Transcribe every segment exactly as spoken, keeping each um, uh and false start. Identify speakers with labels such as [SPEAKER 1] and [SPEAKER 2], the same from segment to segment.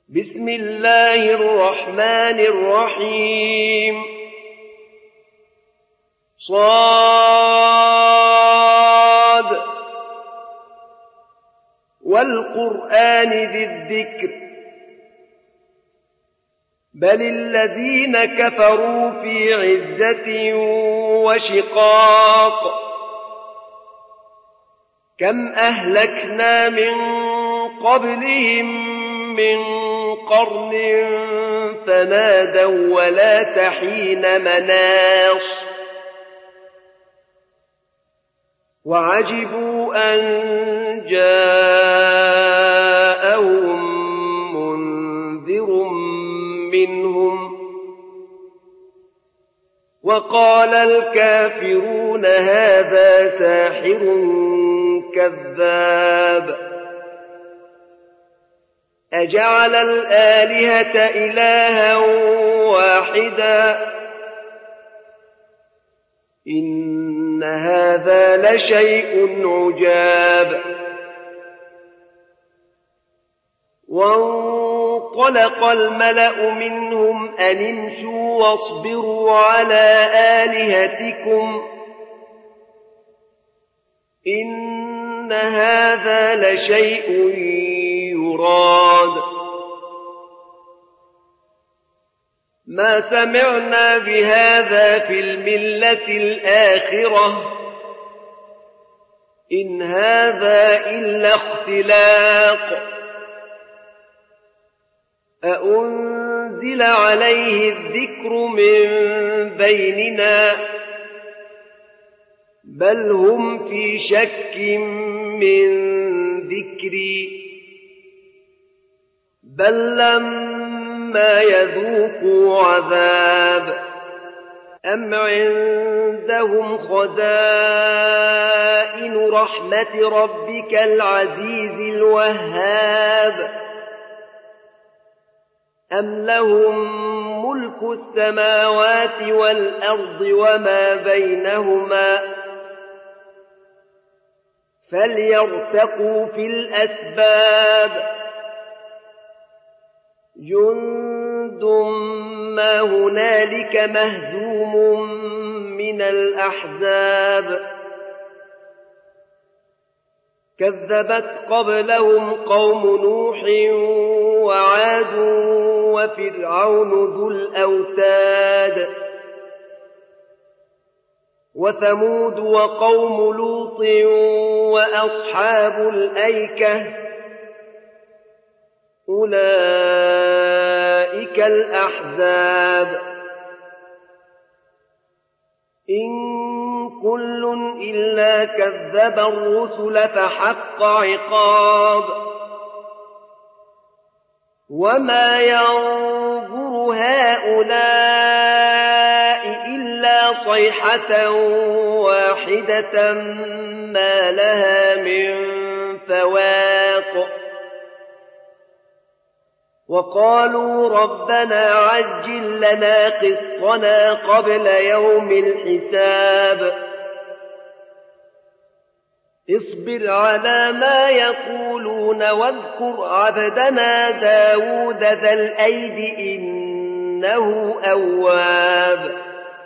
[SPEAKER 1] بسم الله الرحمن الرحيم صاد والقرآن ذي الذكر بل الذين كفروا في عزة وشقاق كم أهلكنا من قبلهم من قرن فنادوا ولا تحين مناص وعجبوا أن جاءهم منذر منهم وقال الكافرون هذا ساحر كذاب أجعل الآلهة إلها واحدا إن هذا لشيء عجاب وانطلق الملأ منهم أن امشوا واصبروا على آلهتكم إن هذا لشيء يراد ما سمعنا بهذا في الملة الآخرة إن هذا إلا اختلاق أأنزل عليه الذكر من بيننا بل هم في شك من ذكري بل لما يذوقوا عذاب أم عندهم خزائن رحمة ربك العزيز الوهاب أم لهم ملك السماوات والأرض وما بينهما فليرتقوا في الأسباب جند ما هنالك مهزوم من الأحزاب كذبت قبلهم قوم نوح وعاد وفرعون ذو الأوتاد وثمود وقوم لوط وأصحاب الأيكة أولئك الأحزاب إن كل إلا كذب الرسل فحق عقاب وما ينظر هؤلاء إلا صيحة واحدة ما لها من فواق وقالوا ربنا عجل لنا قسطنا قبل يوم الحساب اصبر على ما يقولون واذكر عبدنا داود ذا الأيد إنه أواب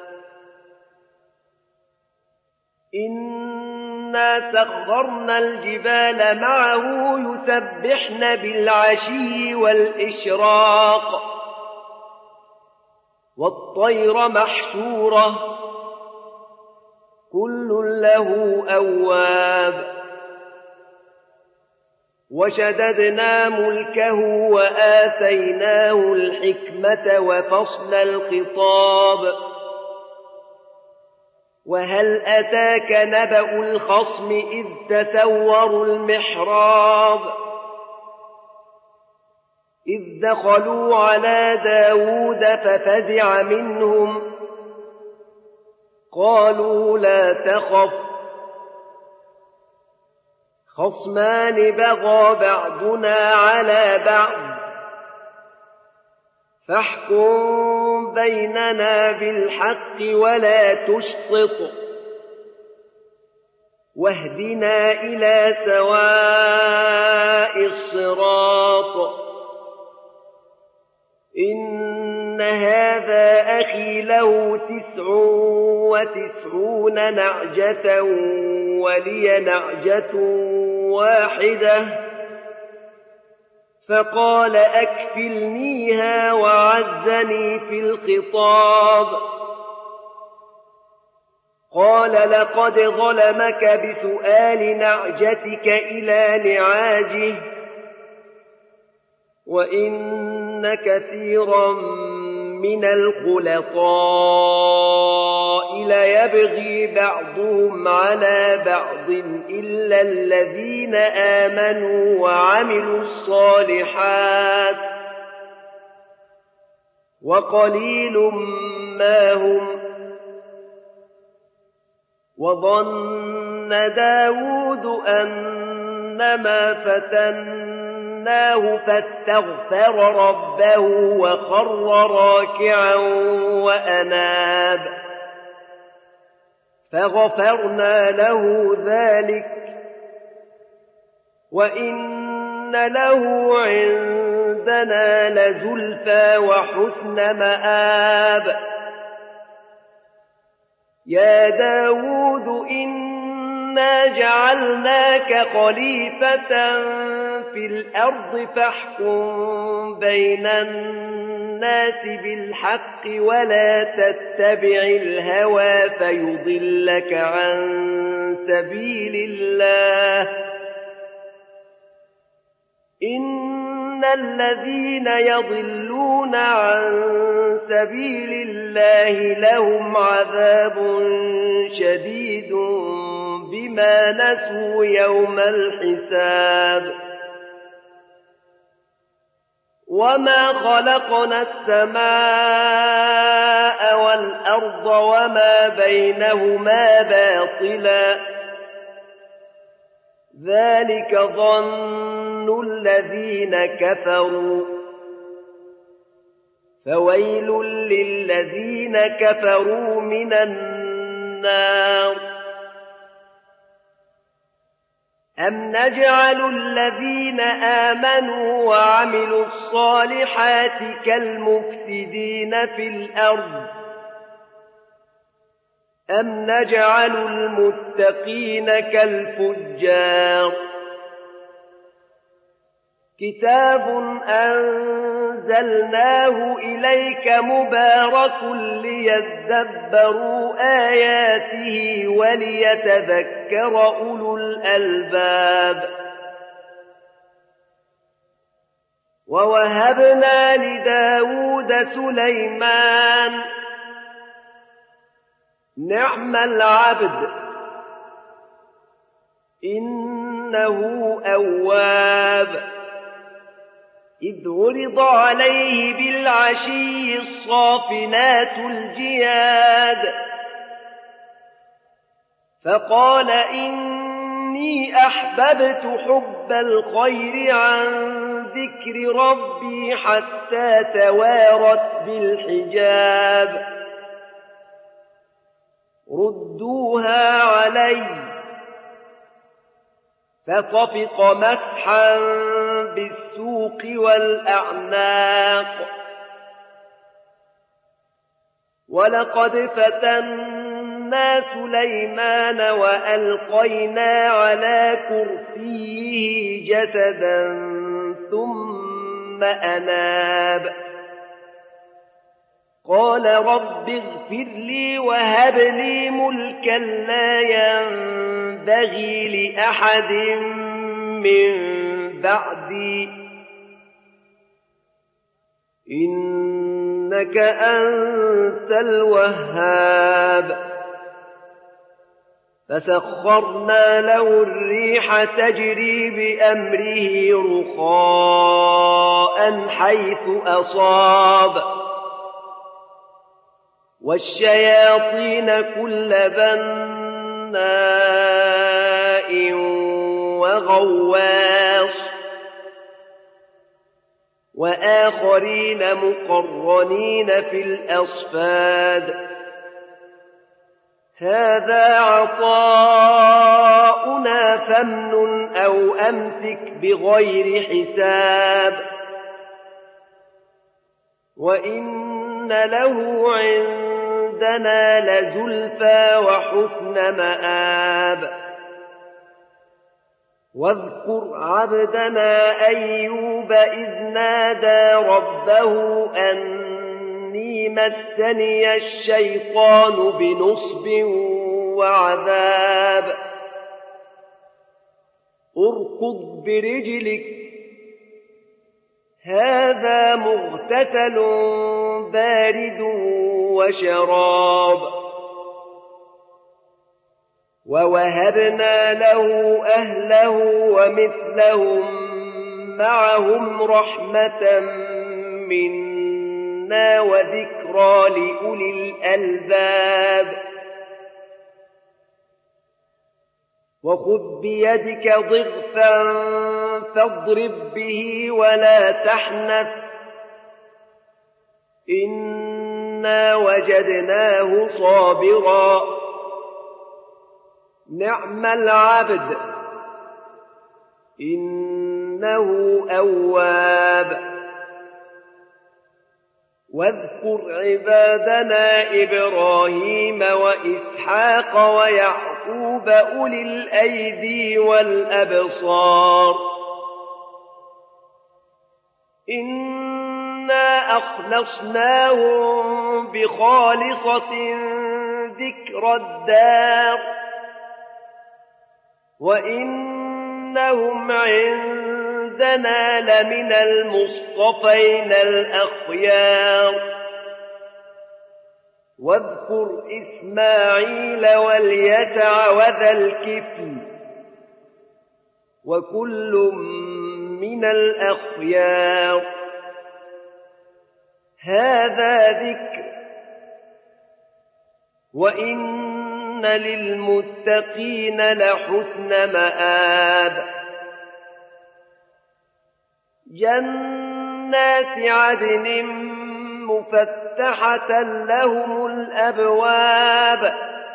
[SPEAKER 1] إنا سخرنا الجبال معه يسبحن بالعشي والإشراق والطير محشورة كل له أواب وشددنا ملكه وآتيناه الحكمة وفصل الخطاب وهل أتاك نبأ الخصم إذ تسوروا المحراب إذ دخلوا على داود ففزع منهم قالوا لا تخف خصمان بغى بعضنا على بعض فاحكم بيننا بالحق ولا تشطط واهدنا إلى سواء الصراط إن هذا أخي له تسع وتسعون نعجة ولي نعجة واحدة فقال أكفلنيها وعزني في الخطاب. قال لقد ظلمك بسؤال نعجتك إلى نعاجه وإن كثيرا من الخلطاء ليبغي بعضهم على بعض إلا الذين آمنوا وعملوا الصالحات وقليل ما هم. وظن داود أنما فتناه فاستغفر ربه وخر راكعا وأناب فغفرنا له ذلك وإن له عندنا لزلفى وحسن مآب. يا داود إنا جعلناك خليفة في الأرض فاحكم بين الناس بالحق ولا تتبع الهوى فيضلك عن سبيل الله. إن الذين يضلون عن سبيل الله لهم عذاب شديد بما نسوا يوم الحساب. وما خلقنا السماء والأرض وما بينهما باطلا ذلك ظن الذين كفروا فويل للذين كفروا من النار. أم نجعل الذين آمنوا وعملوا الصالحات كالمفسدين في الأرض أم نجعل المتقين كالفجار. كتاب أنزلناه إليك مبارك ليدبروا آياته وليتذكر أولو الألباب. ووهبنا لداود سليمان نعم العبد إنه أواب. إذ عرض عليه بالعشي الصافنات الجياد فقال إني أحببت حب الخير عن ذكر ربي حتى توارت بالحجاب. ردوها علي فطفق مسحا بالسوق والأعناق. ولقد فتنا سليمان وألقينا على كرسيه جسدا ثم أناب قال رب اغفر لي وهب لي ملكا لا ينبغي لأحد من بعدي إنك أنت الوهاب. فسخرنا له الريح تجري بأمره رخاء حيث أصاب والشياطين كل بناء وغواص وآخرين مقرنين في الأصفاد. هذا عطاؤنا فامنن أو أمسك بغير حساب وإن له عندنا لزلفى وحسن مآب واذكر عبدنا أيوب إذ نادى ربه أني مسني الشيطان بنصب وعذاب اركض برجلك هذا مغتسل بارد وشراب ووهبنا له أهله ومثلهم معهم رحمة منا وذكرى لأولي الألباب وخذ بيدك ضغثا فاضرب به ولا تحنث إنا وجدناه صابرا نعم العبد إنه أواب واذكر عبادنا إبراهيم وإسحاق ويعقوب أولي الأيدي والأبصار إنا أخلصناهم بخالصة ذكر الدار وإنهم عندنا لمن المصطفين الأخيار واذكر إسماعيل واليسع وذا الكفل وكل من الأخيار هذا ذكر وإن للمتقين لحسن مآب جنات عدن مفتحة لهم الأبواب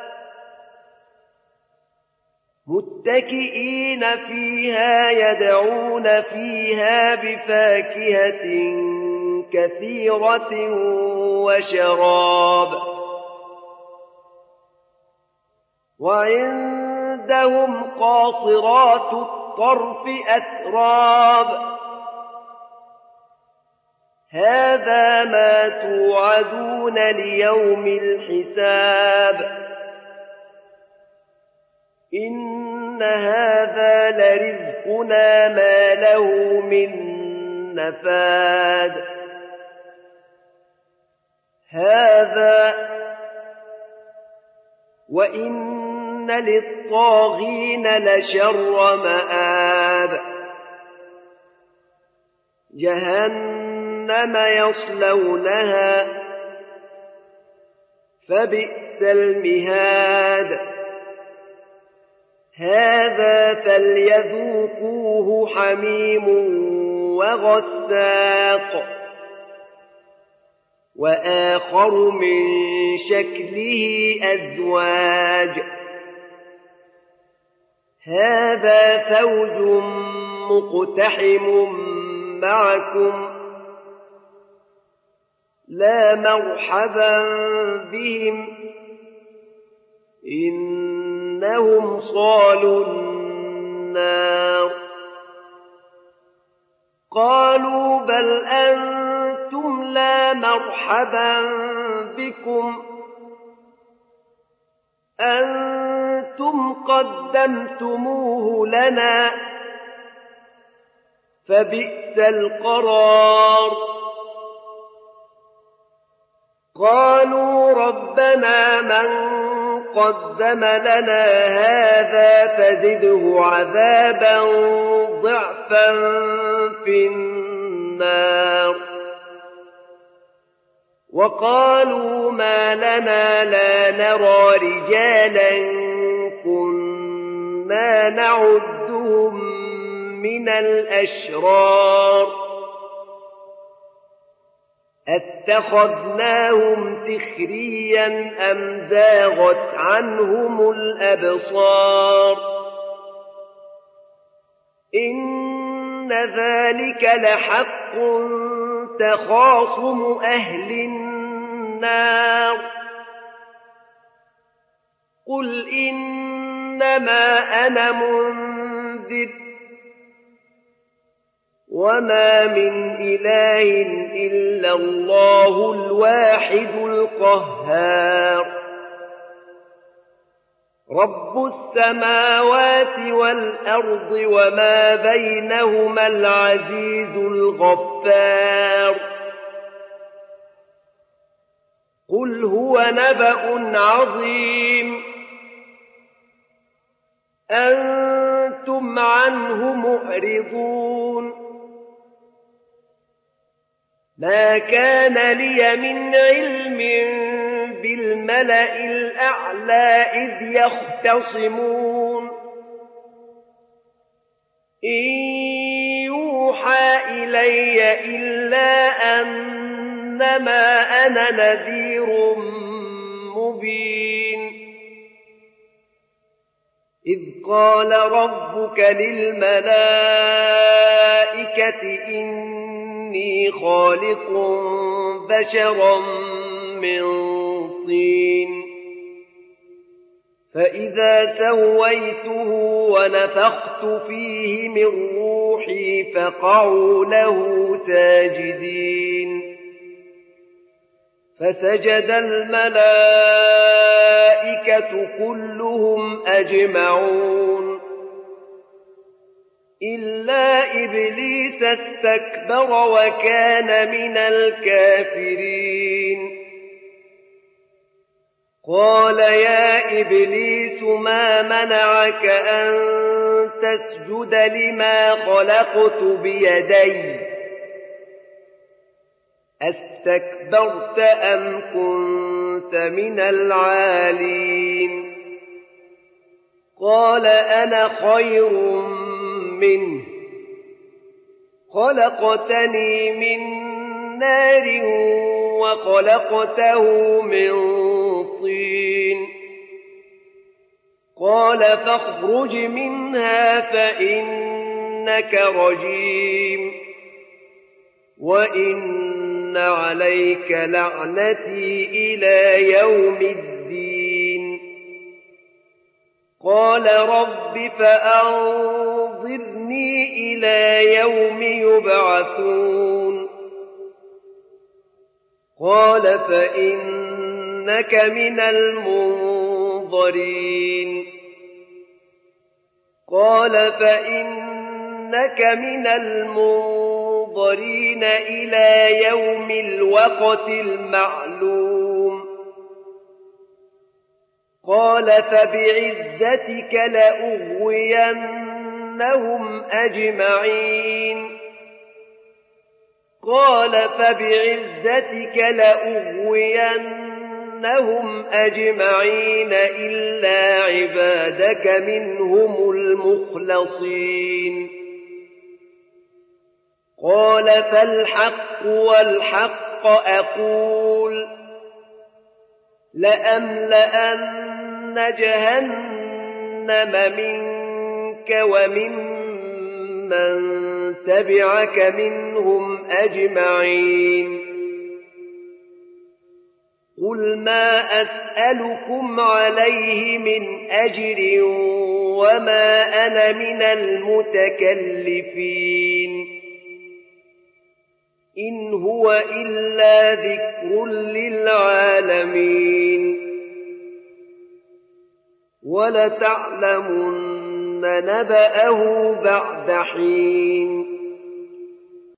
[SPEAKER 1] متكئين فيها يدعون فيها بفاكهة كثيرة وشراب وعندهم قاصرات الطرف أتراب هذا ما توعدون ليوم الحساب إن هذا لرزقنا ما له من نفاد هذا وإن للطاغين لشر مآب جهنم يصلونها فبئس المهاد هذا فليذوقوه حميم وغساق وآخر من شكله أزواج هذا فوج مقتحم معكم لا مرحبا بهم إنهم صالوا النار قالوا بل أنتم لا مرحبا بكم أنتم قدمتموه لنا فبئس القرار قالوا ربنا من قدم لنا هذا فزده عذابا ضعفا في النار وقالوا ما لنا لا نرى رجالا كنا نعدهم من الأشرار اتخذناهم سخريا أم زاغت عنهم الأبصار إن ذلك لحق تخاصم أهل النار النار قل إنما أنا منذر وما من إله إلا الله الواحد القهار رب السماوات والأرض وما بينهما العزيز الغفار قل هو نبأ عظيم أنتم عنه معرضون ما كان لي من علم بالملأ الأعلى إذ يختصمون إن يوحى إلي إلا أنما أنا نذير مبين إذ قال ربك للملائكة إني خالق بشرا من طين فإذا سويته ونفخت فيه من روحي فقعوا له ساجدين فسجد الملائكة كلهم أجمعون إلا إبليس استكبر وكان من الكافرين قال يا إبليس ما منعك أن تسجد لما خلقت بيدي أستكبرت أم كنت من العالين قال أنا خير منه خلقتني من نار وخلقته من طين قال فاخرج منها فإنك رجيم وإن عليك لعنتي إلى يوم الدين قال رب فأنظرني إلى يوم يبعثون قال فإنك من المنظرين قال فإنك من المنظرين إلى يوم الوقت المعلوم قال فبعزتك لأغوينهم أجمعين قال فبعزتك لأغوينهم أجمعين إلا عبادك منهم المخلصين قال فالحق والحق أقول لأملأن جهنم منك وممن تبعك منهم أجمعين قل ما أسألكم عليه من أجر وما أنا من المتكلفين إن هو إلا ذكر للعالمين ولتعلمن نبأه بعد حين